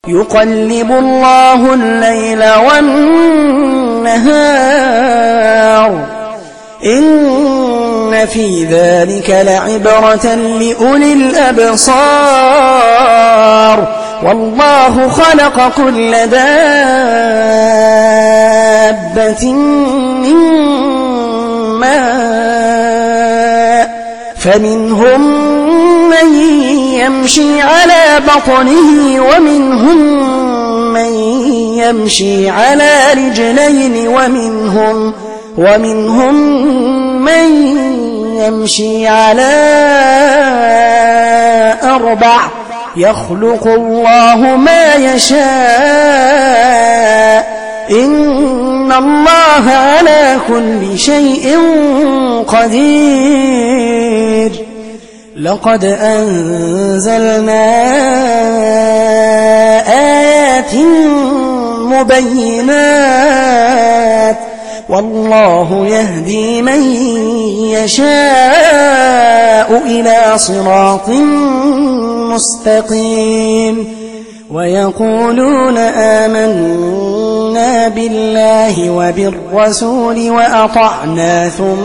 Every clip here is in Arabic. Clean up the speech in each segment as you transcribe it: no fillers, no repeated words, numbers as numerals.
يقلب الله الليل والنهار إن في ذلك لعبرة لأولي الأبصار والله خلق كل دابة من ماء فمنهم من يمشي على بطنه ومنهم من يمشي على رجلين ومنهم من يمشي على 4 يخلق الله ما يشاء إن الله على كل شيء قدير لقد أنزلنا آيات مبينات والله يهدي من يشاء إلى صراط مستقيم ويقولون آمنا بالله وبالرسول وأطعنا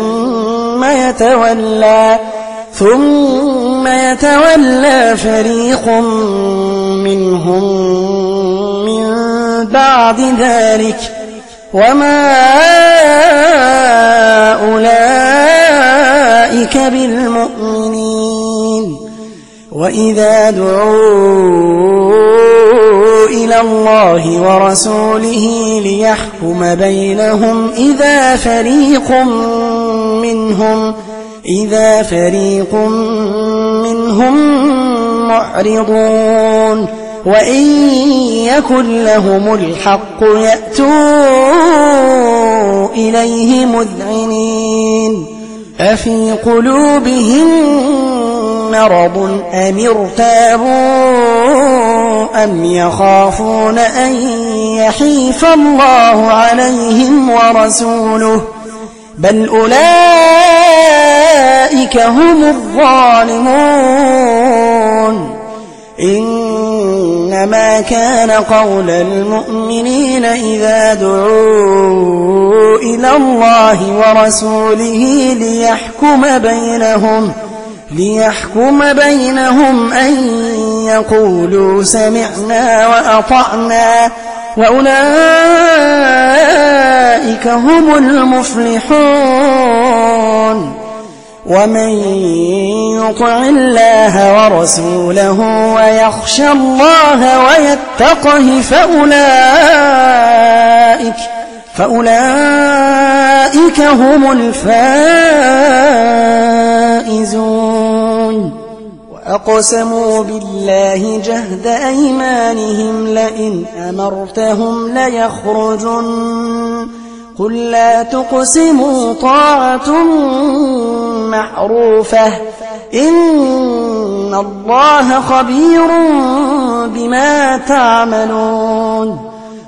ثم يتولى فريق منهم من بعد ذلك وما أولئك بالمؤمنين وإذا دعوا إلى الله ورسوله ليحكم بينهم إذا فريق منهم معرضون وإن يكن لهم الحق يأتوا إليه مذعنين أفي قلوبهم مرض أم ارتابوا أم يخافون أن يحيف الله عليهم ورسوله بل أولئك هم الظالمون إنما كان قول المؤمنين إذا دعوا إلى الله ورسوله ليحكم بينهم أن يقولوا سمعنا وأطعنا وأولئك هم المفلحون ومن يطع الله ورسوله ويخشى الله ويتقه فأولئك هم الفائزون وأقسموا بالله جهد أيمانهم لئن أمرتهم ليخرجن قل لا تقسموا طاعة معروفة إن الله خبير بما تعملون